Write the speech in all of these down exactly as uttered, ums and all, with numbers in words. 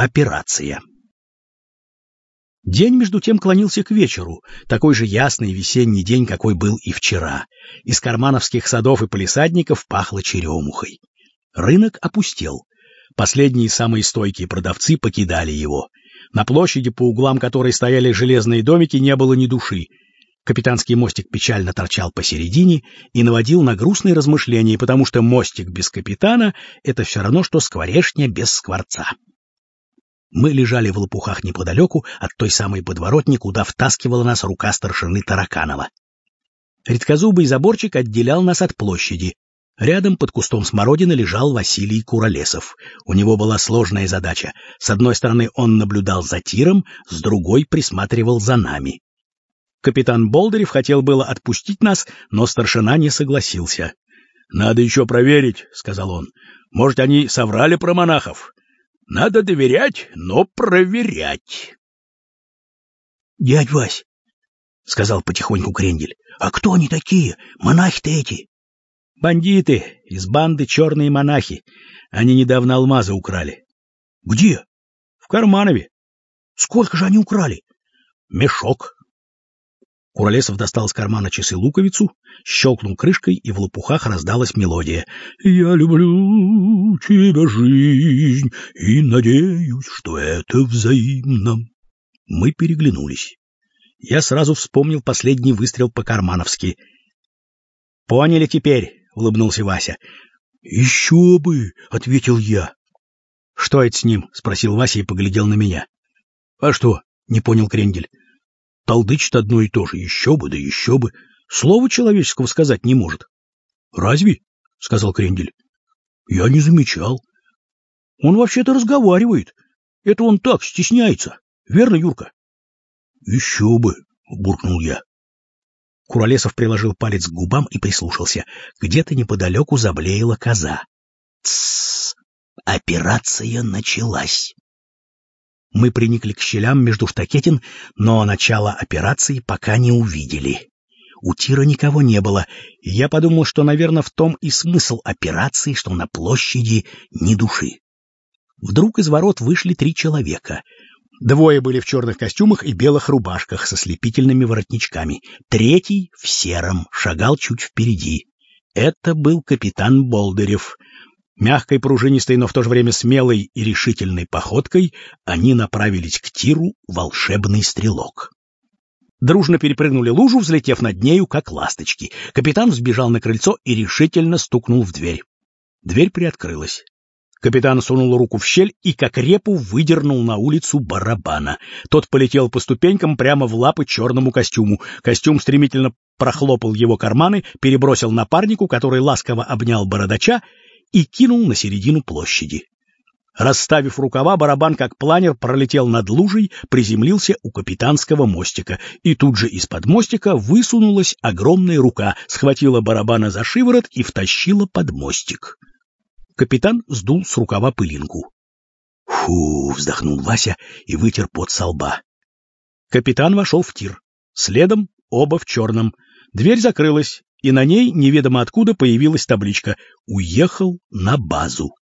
Операция. День, между тем, клонился к вечеру, такой же ясный весенний день, какой был и вчера. Из кармановских садов и палисадников пахло черемухой. Рынок опустел. Последние самые стойкие продавцы покидали его. На площади, по углам которой стояли железные домики, не было ни души. Капитанский мостик печально торчал посередине и наводил на грустные размышления, потому что мостик без капитана — это все равно, что скворечня без скворца. Мы лежали в лопухах неподалеку от той самой подворотни, куда втаскивала нас рука старшины Тараканова. Редкозубый заборчик отделял нас от площади. Рядом под кустом смородины лежал Василий Куролесов. У него была сложная задача. С одной стороны он наблюдал за тиром, с другой присматривал за нами. Капитан Болдырев хотел было отпустить нас, но старшина не согласился. — Надо еще проверить, — сказал он. — Может, они соврали про монахов? Надо доверять, но проверять. — Дядь Вась, — сказал потихоньку Крендель, — а кто они такие, монахи-то эти? — Бандиты, из банды черные монахи. Они недавно алмазы украли. — Где? — В Карманове. — Сколько же они украли? — Мешок. Куролесов достал из кармана часы-луковицу, щелкнул крышкой, и в лопухах раздалась мелодия. «Я люблю тебя, жизнь, и надеюсь, что это взаимно». Мы переглянулись. Я сразу вспомнил последний выстрел по-кармановски. «Поняли теперь?» — улыбнулся Вася. «Еще бы!» — ответил я. «Что это с ним?» — спросил Вася и поглядел на меня. «А что?» — не понял Крендель. Толдычит одно и то же, еще бы, да еще бы. Слова человеческого сказать не может. — Разве? — сказал Крендель. — Я не замечал. Он вообще-то разговаривает. Это он так стесняется. Верно, Юрка? — Еще бы, — буркнул я. Куролесов приложил палец к губам и прислушался. Где-то неподалеку заблеяла коза. Тссс! Операция началась. Мы приникли к щелям между штакетин, но начало операции пока не увидели. У тира никого не было, и я подумал, что, наверное, в том и смысл операции, что на площади ни души. Вдруг из ворот вышли три человека. Двое были в черных костюмах и белых рубашках со слепительными воротничками. Третий в сером шагал чуть впереди. Это был капитан Болдырев. Мягкой, пружинистой, но в то же время смелой и решительной походкой они направились к тиру волшебный стрелок. Дружно перепрыгнули лужу, взлетев над нею, как ласточки. Капитан взбежал на крыльцо и решительно стукнул в дверь. Дверь приоткрылась. Капитан сунул руку в щель и, как репу, выдернул на улицу Барабана. Тот полетел по ступенькам прямо в лапы черному костюму. Костюм стремительно прохлопал его карманы, перебросил напарнику, который ласково обнял бородача, и кинул на середину площади. Расставив рукава, Барабан, как планер, пролетел над лужей, приземлился у капитанского мостика, и тут же из-под мостика высунулась огромная рука, схватила Барабана за шиворот и втащила под мостик. Капитан сдул с рукава пылинку. «Фу!» — вздохнул Вася и вытер пот со лба. Капитан вошел в тир. Следом оба в черном. Дверь закрылась, и на ней неведомо откуда появилась табличка «Уехал на базу».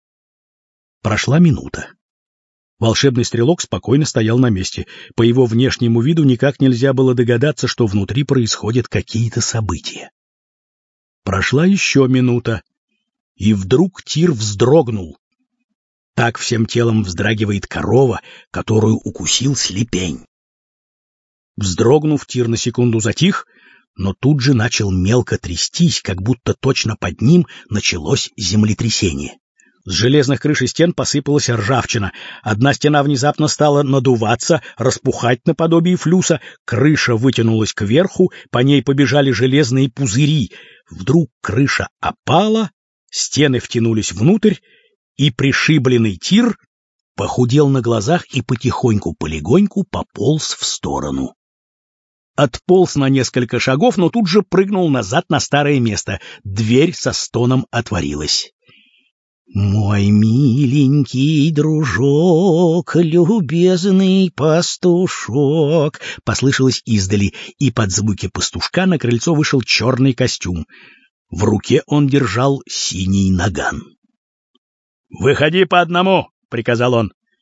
Прошла минута. Волшебный стрелок спокойно стоял на месте. По его внешнему виду никак нельзя было догадаться, что внутри происходят какие-то события. Прошла еще минута, и вдруг тир вздрогнул. Так всем телом вздрагивает корова, которую укусил слепень. Вздрогнув, тир на секунду затих, но тут же начал мелко трястись, как будто точно под ним началось землетрясение. С железных крыш и стен посыпалась ржавчина. Одна стена внезапно стала надуваться, распухать наподобие флюса, крыша вытянулась кверху, по ней побежали железные пузыри. Вдруг крыша опала, стены втянулись внутрь, и пришибленный тир похудел на глазах и потихоньку-полегоньку пополз в сторону. Отполз на несколько шагов, но тут же прыгнул назад на старое место. Дверь со стоном отворилась. «Мой миленький дружок, любезный пастушок», — послышалось издали, и под звуки пастушка на крыльцо вышел черный костюм. В руке он держал синий наган. «Выходи по одному», — приказал он.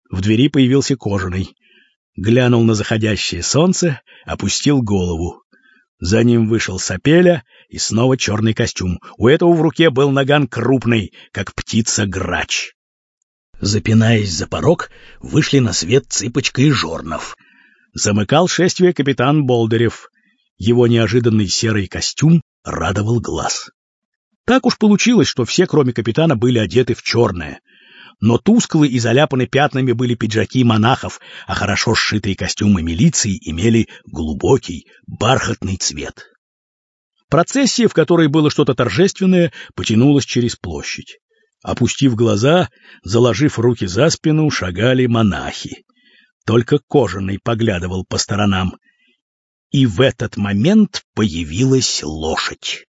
В двери появился Кожаный. Глянул на заходящее солнце, опустил голову. За ним вышел Сапеля и снова черный костюм. У этого в руке был наган крупный, как птица-грач. Запинаясь за порог, вышли на свет Цыпочка и Жорнов. Замыкал шествие капитан Болдырев. Его неожиданный серый костюм радовал глаз. Так уж получилось, что все, кроме капитана, были одеты в черное. Но тусклые и заляпаны пятнами были пиджаки монахов, а хорошо сшитые костюмы милиции имели глубокий бархатный цвет. Процессия, в которой было что-то торжественное, потянулась через площадь. Опустив глаза, заложив руки за спину, шагали монахи. Только Кожаный поглядывал по сторонам. И в этот момент появилась лошадь.